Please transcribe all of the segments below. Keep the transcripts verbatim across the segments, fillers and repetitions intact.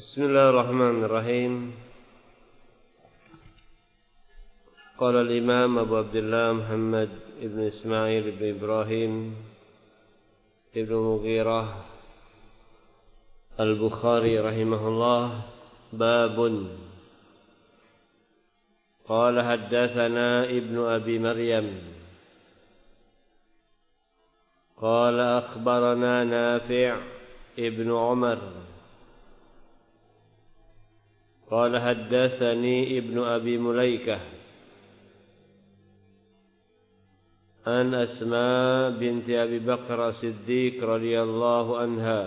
Bismillahirrahmanirrahim. Qala al-Imam Abu Abdullah Muhammad ibn Ismail ibn Ibrahim ibn Mughirah al-Bukhari rahimahullah. Babun. Qala haddatsana ibnu Abi Maryam qala akhbarana Nafi' ibn Umar قال حدثني ابن أبي مليكة عن أسماء بنت أبي بكر الصديق رضي الله عنها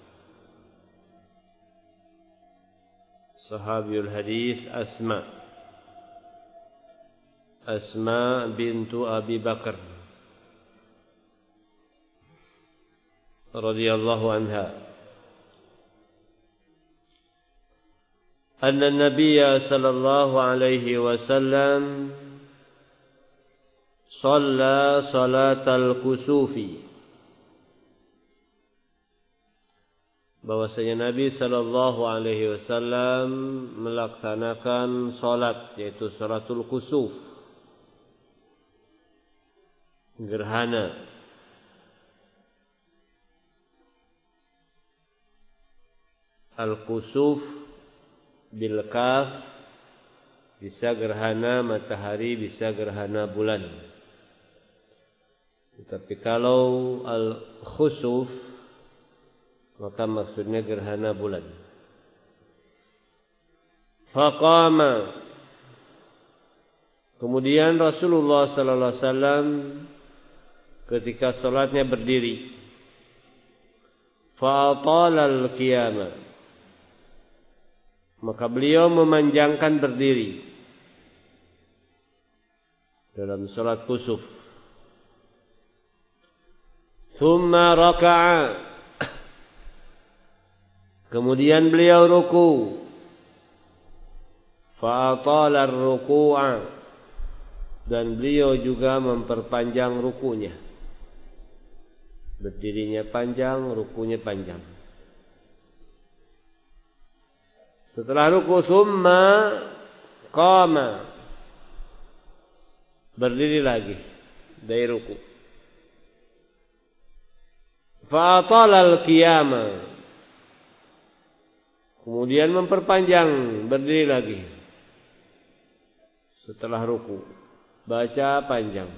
صحابي الحديث أسماء أسماء بنت أبي بكر رضي الله عنها أن النبي صلى الله عليه وسلم صلى صلاة الكسوف, bahwasanya Nabi sallallahu alaihi wasallam melaksanakan salat, yaitu salatul kusuf, gerhana. Al-kusuf bil kaf, bisa gerhana matahari, bisa gerhana bulan. Tetapi kalau al-khusuf, maka maksudnya gerhana bulan. Faqama, kemudian Rasulullah sallallahu alaihi wasallam ketika salatnya berdiri. Fa'atala al-qiyamah, maka beliau memanjangkan berdiri dalam salat kusuf. Thumma raka'a, kemudian beliau ruku. Fa'atala ar-ruku'a, dan beliau juga memperpanjang rukunya. Berdirinya panjang, rukunya panjang. Setelah ruku, thumma qama, berdiri lagi dari ruku. Fa'atala al-qiyama, kemudian memperpanjang, berdiri lagi. Setelah ruku, baca panjang.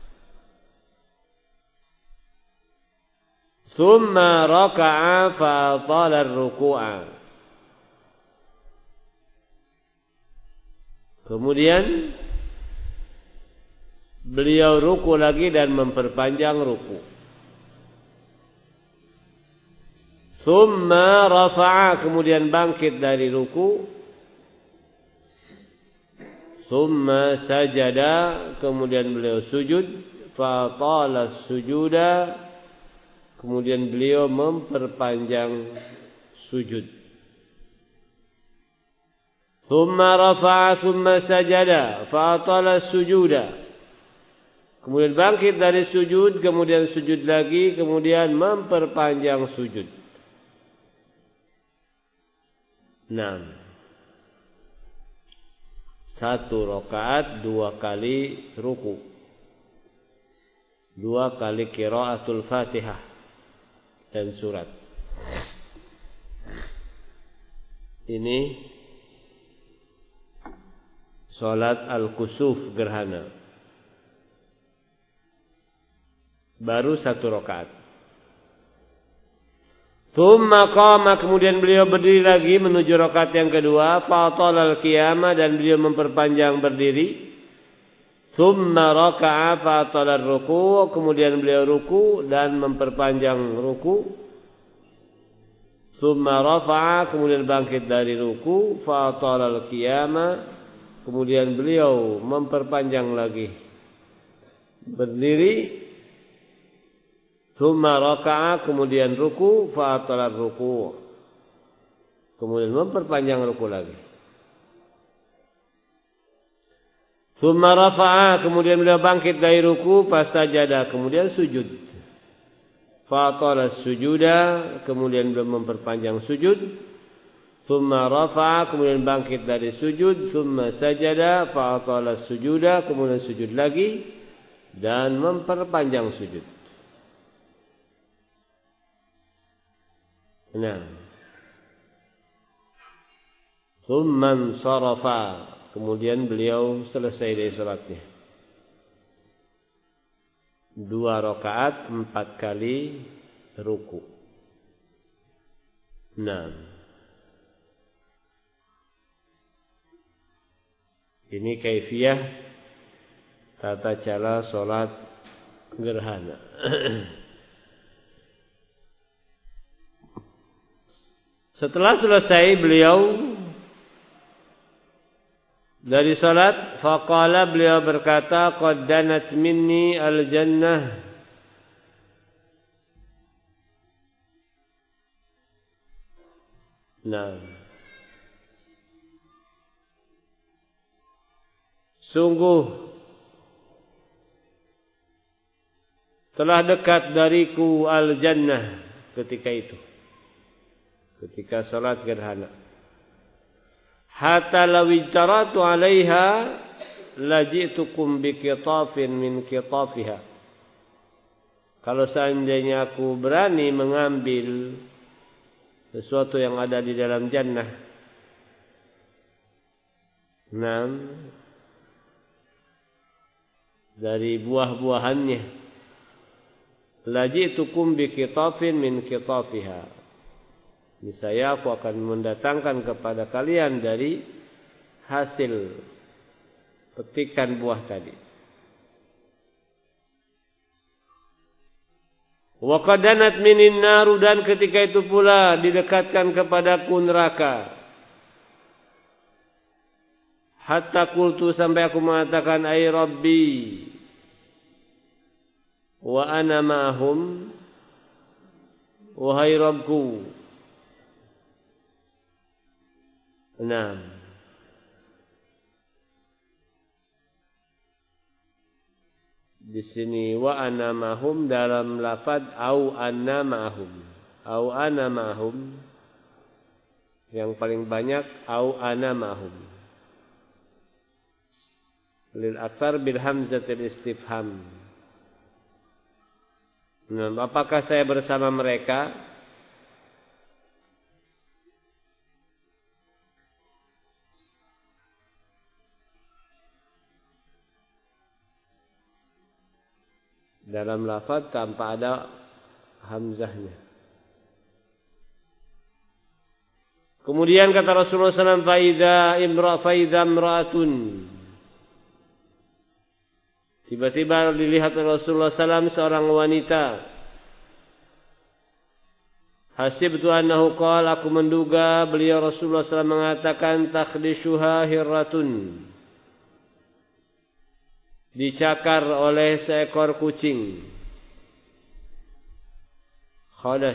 Thumma raka'a fa'atala ar-ruku'a, kemudian beliau ruku lagi dan memperpanjang ruku. Tsumma rafa'a, kemudian bangkit dari ruku. Tsumma sajada, kemudian beliau sujud. Fatala sujuda, kemudian beliau memperpanjang sujud. Thumma rafa'a thumma sajada fa'atala sujuda, kemudian bangkit dari sujud, kemudian sujud lagi, kemudian memperpanjang sujud. Enam. Satu rakaat, dua kali ruku, dua kali qiraatul Fatihah dan surat. Ini salat al-kusuf, gerhana. Baru satu rakaat. Tsumma qama, kemudian beliau berdiri lagi menuju rakaat yang kedua. Fa'atala al-qiyama, dan beliau memperpanjang berdiri. Tsumma raka'a fa'atala ar-ruku', kemudian beliau ruku dan memperpanjang ruku. Tsumma rafa'a, kemudian bangkit dari ruku. Fa'atala al-qiyama, kemudian beliau memperpanjang lagi berdiri. Tsumma raka'a, kemudian ruku. Fa'atala ruku', kemudian memperpanjang ruku lagi. Tsumma rafa'a, kemudian beliau bangkit dari ruku. Fasajada, kemudian sujud. Fa'atala sujuda, kemudian beliau memperpanjang sujud. Thumma rafa'a, kemudian bangkit dari sujud. Thumma sajada fa'atala sujuda, kemudian sujud lagi dan memperpanjang sujud. Nah, thumma sarafa, kemudian beliau selesai dari salatnya. Dua rakaat, empat kali ruku. Nah, ini kaifiyah tata cara salat gerhana. Setelah selesai beliau dari salat, faqala, beliau berkata, qad danat minni al-jannah. Nah, sungguh telah dekat dariku al-jannah ketika itu, ketika salat gerhana. Hatta law ijtaratu 'alaiha laji'tukum biqitafin min qitafiha. Kalau seandainya aku berani mengambil sesuatu yang ada di dalam jannah, enam dari buah-buahannya, laji'tukum biqitafin min qitafiha. Niscaya aku akan mendatangkan kepada kalian dari hasil petikan buah tadi. Wa qadanat minin naru, dan ketika itu pula didekatkan kepadaku neraka. Hatta qultu, sampai aku mengatakan, ay Rabbi wa ana ma'hum, wahai Rabbku. Nah, di sini wa ana ma'hum dalam lafaz au anna ma'hum. Au ana ma'hum, yang paling banyak au ana ma'hum. Lil aktsar bil hamzatil istifham. Nah, apakah saya bersama mereka? Dalam lafaz tanpa ada hamzahnya. Kemudian kata Rasulullah sallallahu alaihi wasallam, faida imra faida imraatun. Tiba-tiba dilihat oleh Rasulullah sallallahu alaihi wasallam seorang wanita. Hasibtu annahu qala, aku menduga beliau Rasulullah sallallahu alaihi wasallam mengatakan, takhdishuha hirratun, dicakar oleh seekor kucing. Khadash.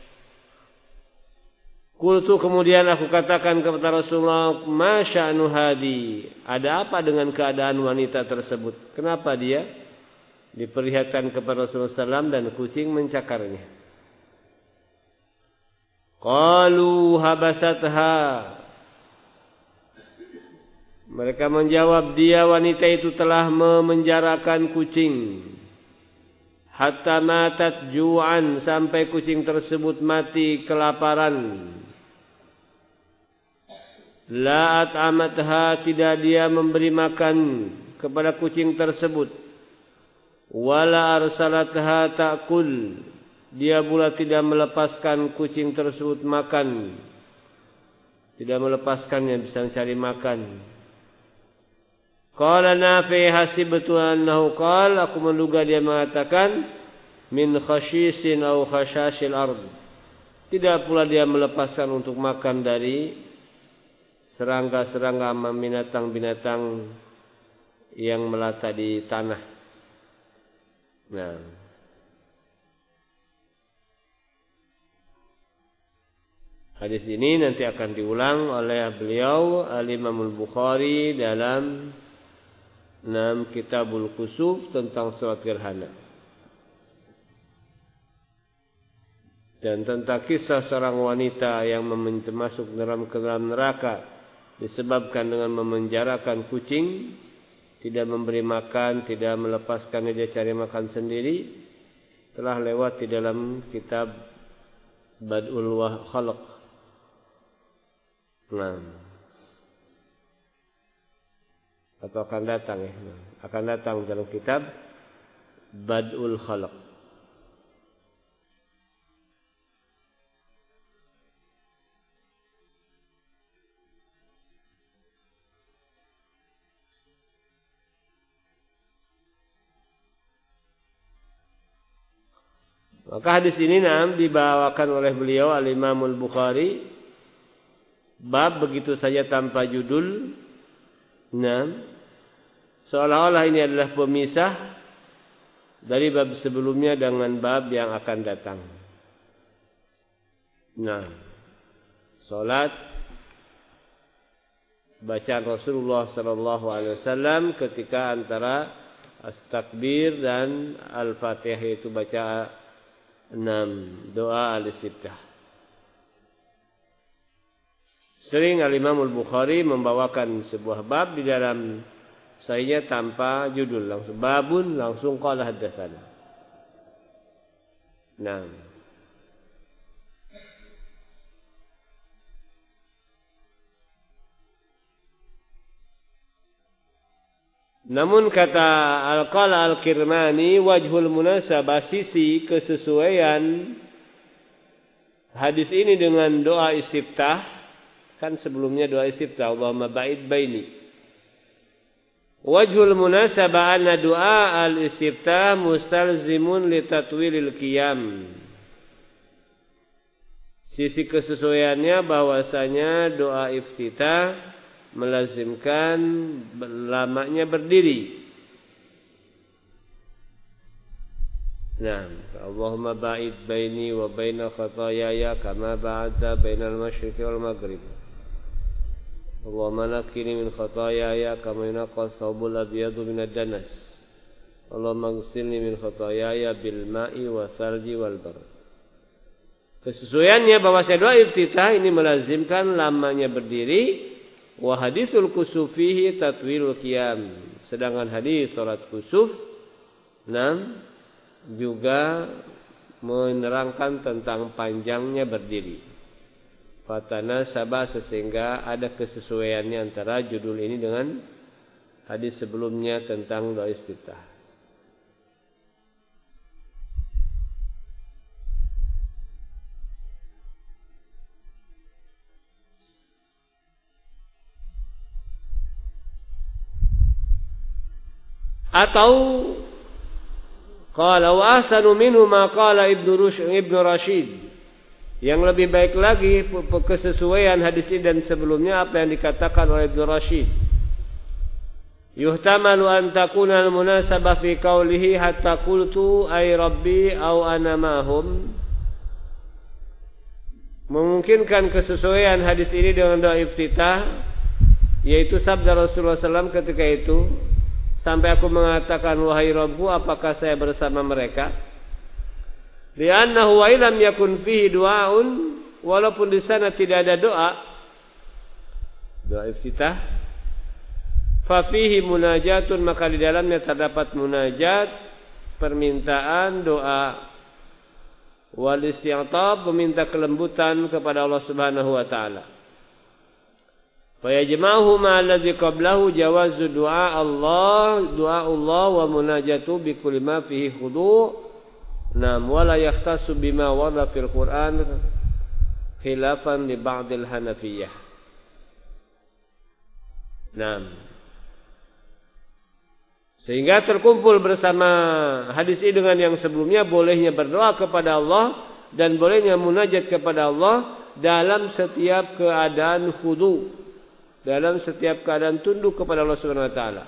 Qultu, kemudian aku katakan kepada Rasulullah, ma sya'nu hadi, ada apa dengan keadaan wanita tersebut? Kenapa dia diperlihatkan kepada Rasulullah sallallahu alaihi wasallam dan kucing mencakarnya? Qalu habasatha, mereka menjawab, dia wanita itu telah memenjarakan kucing. Hatta matat ju'an, sampai kucing tersebut mati kelaparan. La at'amatha, tidak dia memberi makan kepada kucing tersebut. Wala arsalatha ta'kul, dia pula tidak melepaskan kucing tersebut makan. Tidak melepaskannya, bisa mencari makan. Qala Nafi, hasibtu annahu qala, aku menduga dia mengatakan, min khashisin au khashashil ard, tidak pula dia melepaskan untuk makan dari serangga-serangga, binatang-binatang yang melata di tanah. Nah, hadis ini nanti akan diulang oleh beliau Al-Imam Al-Bukhari dalam enam Kitabul Kusuf tentang salat gerhana. Dan tentang kisah seorang wanita yang masuk dalam ke dalam neraka disebabkan dengan memenjarakan kucing, tidak memberi makan, tidak melepaskannya dia cari makan sendiri, telah lewat di dalam kitab Bad'ul Khalq. Nah, atau akan datang ya, akan datang dalam kitab Bad'ul Khalq. Maka hadis ini nam dibawakan oleh beliau Al-Imam Al-Bukhari, bab begitu saja tanpa judul. Nam, seolah-olah ini adalah pemisah dari bab sebelumnya dengan bab yang akan datang. Nah, salat bacaan Rasulullah sallallahu alaihi wasallam ketika antara At-Takbir dan Al-Fatihah, itu baca enam doa al-istiftah. Sering Al-Imam Al-Bukhari membawakan sebuah bab di dalam sahihnya tanpa judul, langsung babun, langsung qala haddatsana. Nah, namun kata Al-Qala Al-Kirmani, wajhul munasabah, sisi kesesuaian hadis ini dengan doa istiftah, kan sebelumnya doa istiftah Allahumma ba'id baini. Wajhul munasabah anna doa al-istiftah mustalzimun li tatwilil qiyam. Sisi kesesuaiannya bahwasanya doa iftitah melazimkan lamanya berdiri. Nah, Allahumma ba'id baini wa baina khataayaya kama ba'adta bainal masyriqi wal maghrib. Allahumma naqqini min khataayaya kama yunqqa thawbul abyadu minad danas. Allahumma ighsilni min khataayaya bil ma'i wa thalji wal bar. Kesesuaiannya bahwasanya doa iftitah ini melazimkan lamanya berdiri. Wa hadisul kusufihi tatwilul qiyam. Sedangkan hadis salat kusuf enam juga menerangkan tentang panjangnya berdiri. Fatana sabah, sehingga ada kesesuaiannya antara judul ini dengan hadis sebelumnya tentang doa istiftah. Atau qala wa ahsanu minhu ma qala Ibnu Rushd Ibnu Rashid. Yang lebih baik lagi kesesuaian hadis ini dan sebelumnya apa yang dikatakan oleh Ibnu Rashid. Yuhtamalu an takuna al-munasabah fi qawlihi hatta qultu ay rabbi aw ana mahum. Memungkinkan kesesuaian hadis ini dengan doa iftitah, yaitu sabda Rasulullah sallallahu alaihi wasallam ketika itu, sampai aku mengatakan wahai Rabbku, apakah saya bersama mereka? Li'annahu wa illam yakun fihi du'aun, walaupun di sana tidak ada doa, doa iftitah, fa fihi munajatun, maka di dalamnya terdapat munajat, permintaan doa, wal isti'tab, meminta kelembutan kepada Allah Subhanahu wa taala. Fayajma'uhu ma alladhi qablahu jawazu du'a Allah, du'a Allah wa munajatu bi kulli ma fihi khudu'. Nam wala yahtasu bima warada fil Qur'an khilafan li ba'dil Hanafiyah. Nam. Sehingga terkumpul bersama hadis ini dengan yang sebelumnya, bolehnya berdoa kepada Allah dan bolehnya munajat kepada Allah dalam setiap keadaan khudu', dalam setiap keadaan tunduk kepada Allah Subhanahu wa taala.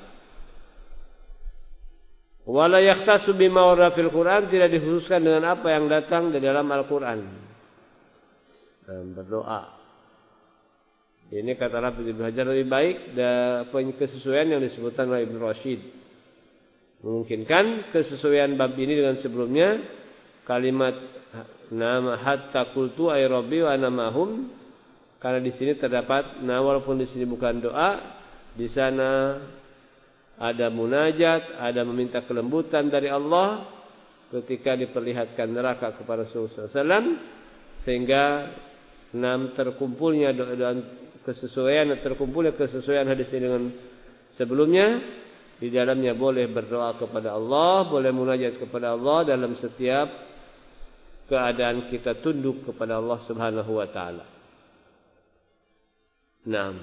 Wala yahtasu bima warada fil Qur'an, tidak dikhususkan dengan apa yang datang di dalam Al-Qur'an. Dan berdoa. Ini kata Rabi Ibnu Hajar lebih baik dan kesesuaian yang disebutkan oleh Ibnu Rashid. Memungkinkan kesesuaian bab ini dengan sebelumnya kalimat nama hatta qultu ay rabbi wa ana mahum, karena di sini terdapat, nah walaupun di sini bukan doa, di sana ada munajat, ada meminta kelembutan dari Allah ketika diperlihatkan neraka kepada Rasulullah sallallahu alaihi wasallam, sehingga enam terkumpulnya doa kesesuaian, terkumpulnya kesesuaian hadis ini dengan sebelumnya. Di dalamnya boleh berdoa kepada Allah, boleh munajat kepada Allah dalam setiap keadaan kita tunduk kepada Allah Subhanahu wa taala. Naam.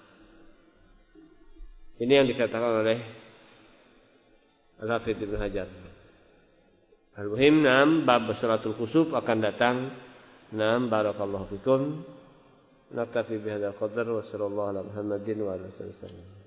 Ini yang dikatakan oleh Al-Hafidz Ibnu Hajar. Al-Muhim, naam, bab salatul khusuf akan datang. Naam, barakallahu fikum. Naktafi bihadzal qadar wa sallallahu ala Muhammadin wa alihi wasallam.